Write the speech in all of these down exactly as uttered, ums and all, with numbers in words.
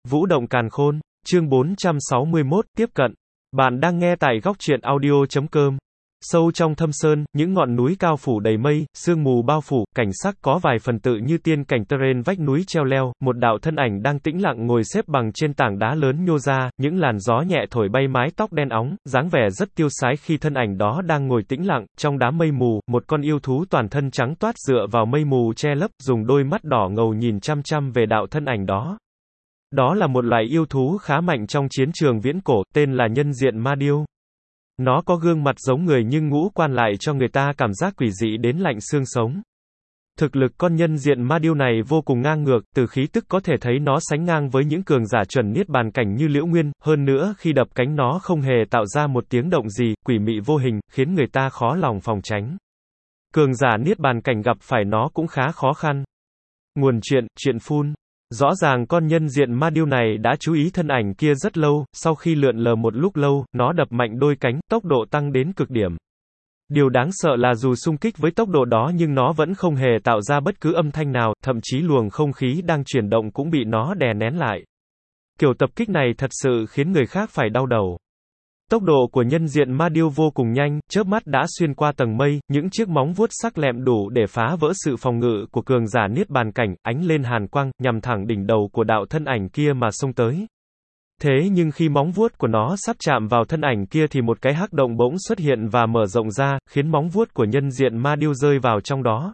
Vũ động càn khôn, chương bốn trăm sáu mươi mốt, tiếp cận. Bạn đang nghe tại góc truyện audio chấm com. Sâu trong thâm sơn, những ngọn núi cao phủ đầy mây, sương mù bao phủ, cảnh sắc có vài phần tự như tiên cảnh trên vách núi treo leo, một đạo thân ảnh đang tĩnh lặng ngồi xếp bằng trên tảng đá lớn nhô ra, những làn gió nhẹ thổi bay mái tóc đen óng, dáng vẻ rất tiêu sái khi thân ảnh đó đang ngồi tĩnh lặng, trong đám mây mù, một con yêu thú toàn thân trắng toát dựa vào mây mù che lấp, dùng đôi mắt đỏ ngầu nhìn chăm chăm về đạo thân ảnh đó. Đó là một loài yêu thú khá mạnh trong chiến trường viễn cổ, tên là nhân diện ma điêu. Nó có gương mặt giống người nhưng ngũ quan lại cho người ta cảm giác quỷ dị đến lạnh xương sống. Thực lực con nhân diện ma điêu này vô cùng ngang ngược, từ khí tức có thể thấy nó sánh ngang với những cường giả chuẩn niết bàn cảnh như Liễu Nguyên, hơn nữa khi đập cánh nó không hề tạo ra một tiếng động gì, quỷ mị vô hình, khiến người ta khó lòng phòng tránh. Cường giả niết bàn cảnh gặp phải nó cũng khá khó khăn. Nguồn chuyện, chuyện phun. Rõ ràng con nhân diện ma điêu này đã chú ý thân ảnh kia rất lâu, sau khi lượn lờ một lúc lâu, nó đập mạnh đôi cánh, tốc độ tăng đến cực điểm. Điều đáng sợ là dù xung kích với tốc độ đó nhưng nó vẫn không hề tạo ra bất cứ âm thanh nào, thậm chí luồng không khí đang chuyển động cũng bị nó đè nén lại. Kiểu tập kích này thật sự khiến người khác phải đau đầu. Tốc độ của nhân diện ma điêu vô cùng nhanh, chớp mắt đã xuyên qua tầng mây, những chiếc móng vuốt sắc lẹm đủ để phá vỡ sự phòng ngự của cường giả niết bàn cảnh, ánh lên hàn quang, nhằm thẳng đỉnh đầu của đạo thân ảnh kia mà xông tới. Thế nhưng khi móng vuốt của nó sắp chạm vào thân ảnh kia thì một cái hắc động bỗng xuất hiện và mở rộng ra, khiến móng vuốt của nhân diện ma điêu rơi vào trong đó.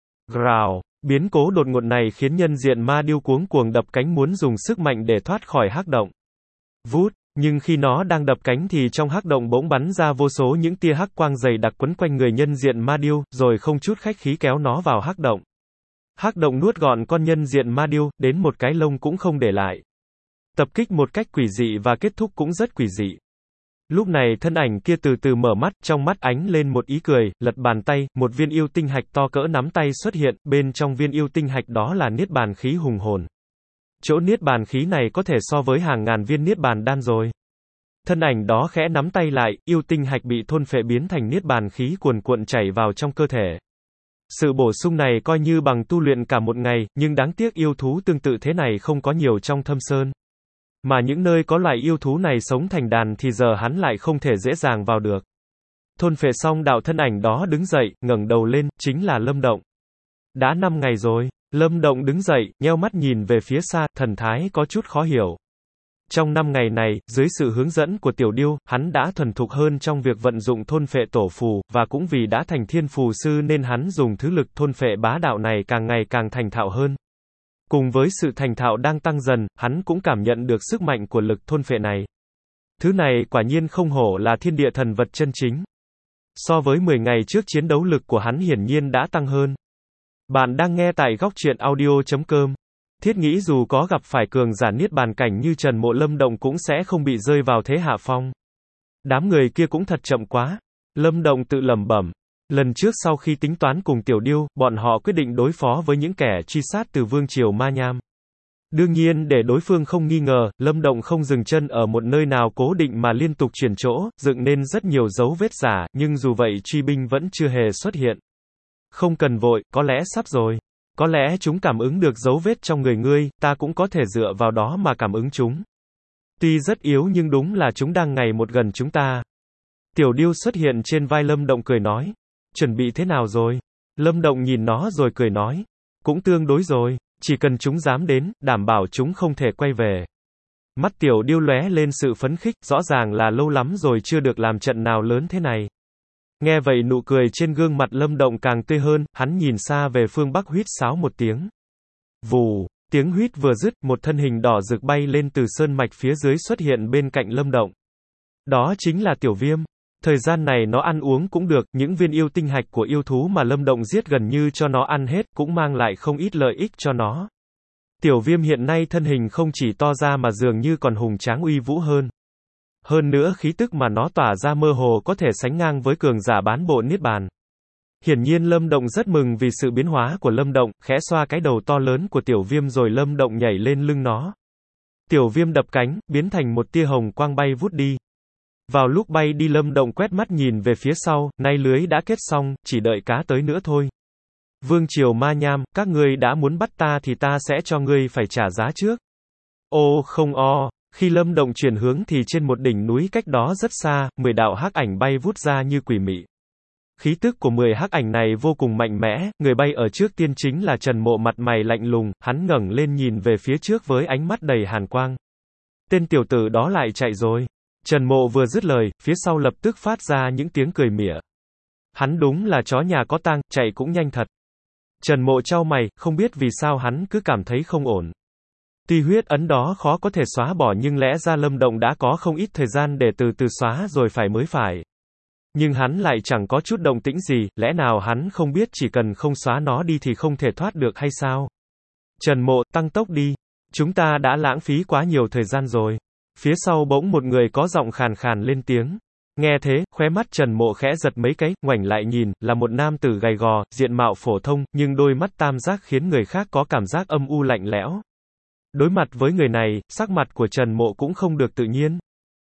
Rào, biến cố đột ngột này khiến nhân diện ma điêu cuống cuồng đập cánh muốn dùng sức mạnh để thoát khỏi hắc động. Vút. Nhưng khi nó đang đập cánh thì trong hắc động bỗng bắn ra vô số những tia hắc quang dày đặc quấn quanh người nhân diện ma điêu, rồi không chút khách khí kéo nó vào hắc động. Hắc động nuốt gọn con nhân diện ma điêu, đến một cái lông cũng không để lại. Tập kích một cách quỷ dị và kết thúc cũng rất quỷ dị. Lúc này thân ảnh kia từ từ mở mắt, trong mắt ánh lên một ý cười, lật bàn tay, một viên yêu tinh hạch to cỡ nắm tay xuất hiện, bên trong viên yêu tinh hạch đó là niết bàn khí hùng hồn. Chỗ niết bàn khí này có thể so với hàng ngàn viên niết bàn đan rồi. Thân ảnh đó khẽ nắm tay lại, yêu tinh hạch bị thôn phệ biến thành niết bàn khí cuồn cuộn chảy vào trong cơ thể. Sự bổ sung này coi như bằng tu luyện cả một ngày, nhưng đáng tiếc yêu thú tương tự thế này không có nhiều trong thâm sơn. Mà những nơi có loài yêu thú này sống thành đàn thì giờ hắn lại không thể dễ dàng vào được. Thôn phệ xong đạo thân ảnh đó đứng dậy, ngẩng đầu lên, chính là Lâm Động. Đã năm ngày rồi. Lâm Động đứng dậy, nheo mắt nhìn về phía xa, thần thái có chút khó hiểu. Trong năm ngày này, dưới sự hướng dẫn của Tiểu Điêu, hắn đã thuần thục hơn trong việc vận dụng thôn phệ tổ phù, và cũng vì đã thành thiên phù sư nên hắn dùng thứ lực thôn phệ bá đạo này càng ngày càng thành thạo hơn. Cùng với sự thành thạo đang tăng dần, hắn cũng cảm nhận được sức mạnh của lực thôn phệ này. Thứ này quả nhiên không hổ là thiên địa thần vật chân chính. So với mười ngày trước chiến đấu lực của hắn hiển nhiên đã tăng hơn. Bạn đang nghe tại góc truyện audio chấm com. Thiết nghĩ dù có gặp phải cường giả niết bàn cảnh như Trần Mộ Lâm Động cũng sẽ không bị rơi vào thế hạ phong. Đám người kia cũng thật chậm quá. Lâm Động tự lẩm bẩm. Lần trước sau khi tính toán cùng Tiểu Điêu, bọn họ quyết định đối phó với những kẻ truy sát từ vương triều Ma Nham. Đương nhiên để đối phương không nghi ngờ, Lâm Động không dừng chân ở một nơi nào cố định mà liên tục chuyển chỗ, dựng nên rất nhiều dấu vết giả, nhưng dù vậy truy binh vẫn chưa hề xuất hiện. Không cần vội, có lẽ sắp rồi. Có lẽ chúng cảm ứng được dấu vết trong người ngươi, ta cũng có thể dựa vào đó mà cảm ứng chúng. Tuy rất yếu nhưng đúng là chúng đang ngày một gần chúng ta. Tiểu Điêu xuất hiện trên vai Lâm Động cười nói. Chuẩn bị thế nào rồi? Lâm Động nhìn nó rồi cười nói. Cũng tương đối rồi, chỉ cần chúng dám đến, đảm bảo chúng không thể quay về. Mắt Tiểu Điêu lóe lên sự phấn khích, rõ ràng là lâu lắm rồi chưa được làm trận nào lớn thế này. Nghe vậy nụ cười trên gương mặt Lâm Động càng tươi hơn, hắn nhìn xa về phương bắc huýt sáo một tiếng. Vù, tiếng huýt vừa dứt, một thân hình đỏ rực bay lên từ sơn mạch phía dưới xuất hiện bên cạnh Lâm Động. Đó chính là Tiểu Viêm. Thời gian này nó ăn uống cũng được, những viên yêu tinh hạch của yêu thú mà Lâm Động giết gần như cho nó ăn hết, cũng mang lại không ít lợi ích cho nó. Tiểu Viêm hiện nay thân hình không chỉ to ra mà dường như còn hùng tráng uy vũ hơn. Hơn nữa khí tức mà nó tỏa ra mơ hồ có thể sánh ngang với cường giả bán bộ niết bàn. Hiển nhiên Lâm Động rất mừng vì sự biến hóa của Lâm Động, khẽ xoa cái đầu to lớn của Tiểu Viêm rồi Lâm Động nhảy lên lưng nó. Tiểu Viêm đập cánh, biến thành một tia hồng quang bay vút đi. Vào lúc bay đi Lâm Động quét mắt nhìn về phía sau, nay lưới đã kết xong, chỉ đợi cá tới nữa thôi. Vương triều Ma Nham, các ngươi đã muốn bắt ta thì ta sẽ cho ngươi phải trả giá trước. Ô không o, khi Lâm Động chuyển hướng thì trên một đỉnh núi cách đó rất xa, mười đạo hắc ảnh bay vút ra như quỷ mị. Khí tức của mười hắc ảnh này vô cùng mạnh mẽ, người bay ở trước tiên chính là Trần Mộ, mặt mày lạnh lùng, hắn ngẩng lên nhìn về phía trước với ánh mắt đầy hàn quang. Tên tiểu tử đó lại chạy rồi. Trần Mộ vừa dứt lời, phía sau lập tức phát ra những tiếng cười mỉa. Hắn đúng là chó nhà có tang, chạy cũng nhanh thật. Trần Mộ chau mày, không biết vì sao hắn cứ cảm thấy không ổn. Tuy huyết ấn đó khó có thể xóa bỏ nhưng lẽ ra Lâm Động đã có không ít thời gian để từ từ xóa rồi phải mới phải. Nhưng hắn lại chẳng có chút động tĩnh gì, lẽ nào hắn không biết chỉ cần không xóa nó đi thì không thể thoát được hay sao? Trần Mộ, tăng tốc đi. Chúng ta đã lãng phí quá nhiều thời gian rồi. Phía sau bỗng một người có giọng khàn khàn lên tiếng. Nghe thế, khóe mắt Trần Mộ khẽ giật mấy cái, ngoảnh lại nhìn, là một nam tử gầy gò, diện mạo phổ thông, nhưng đôi mắt tam giác khiến người khác có cảm giác âm u lạnh lẽo. Đối mặt với người này, sắc mặt của Trần Mộ cũng không được tự nhiên.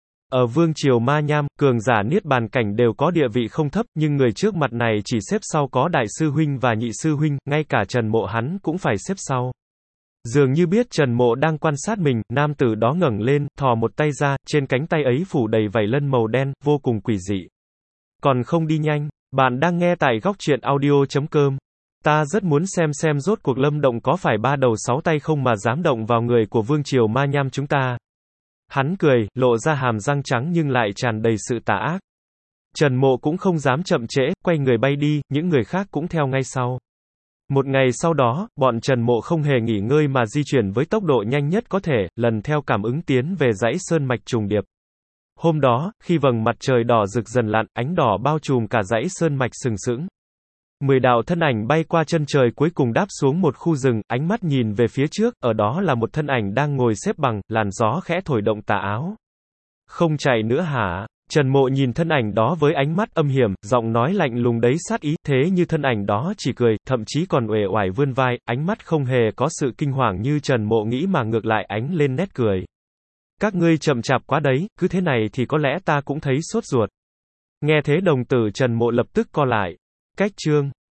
Ở vương triều Ma Nham, cường giả niết bàn cảnh đều có địa vị không thấp, nhưng người trước mặt này chỉ xếp sau có đại sư huynh và nhị sư huynh, ngay cả Trần Mộ hắn cũng phải xếp sau. Dường như biết Trần Mộ đang quan sát mình, nam tử đó ngẩng lên, thò một tay ra, trên cánh tay ấy phủ đầy vảy lân màu đen, vô cùng quỷ dị. Còn không đi nhanh, bạn đang nghe tại góc truyện audio chấm com. Ta rất muốn xem xem rốt cuộc Lâm Động có phải ba đầu sáu tay không mà dám động vào người của vương triều Ma Nham chúng ta. Hắn cười, lộ ra hàm răng trắng nhưng lại tràn đầy sự tà ác. Trần Mộ cũng không dám chậm trễ, quay người bay đi, những người khác cũng theo ngay sau. Một ngày sau đó, bọn Trần Mộ không hề nghỉ ngơi mà di chuyển với tốc độ nhanh nhất có thể, lần theo cảm ứng tiến về dãy sơn mạch trùng điệp. Hôm đó, khi vầng mặt trời đỏ rực dần lặn, ánh đỏ bao trùm cả dãy sơn mạch sừng sững. Mười đạo thân ảnh bay qua chân trời cuối cùng đáp xuống một khu rừng, ánh mắt nhìn về phía trước, ở đó là một thân ảnh đang ngồi xếp bằng, làn gió khẽ thổi động tà áo. Không chạy nữa hả? Trần Mộ nhìn thân ảnh đó với ánh mắt âm hiểm, giọng nói lạnh lùng đấy sát ý, thế như thân ảnh đó chỉ cười, thậm chí còn uể oải vươn vai, ánh mắt không hề có sự kinh hoàng như Trần Mộ nghĩ mà ngược lại ánh lên nét cười. Các ngươi chậm chạp quá đấy, cứ thế này thì có lẽ ta cũng thấy sốt ruột. Nghe thế đồng tử Trần Mộ lập tức co lại. Cách chương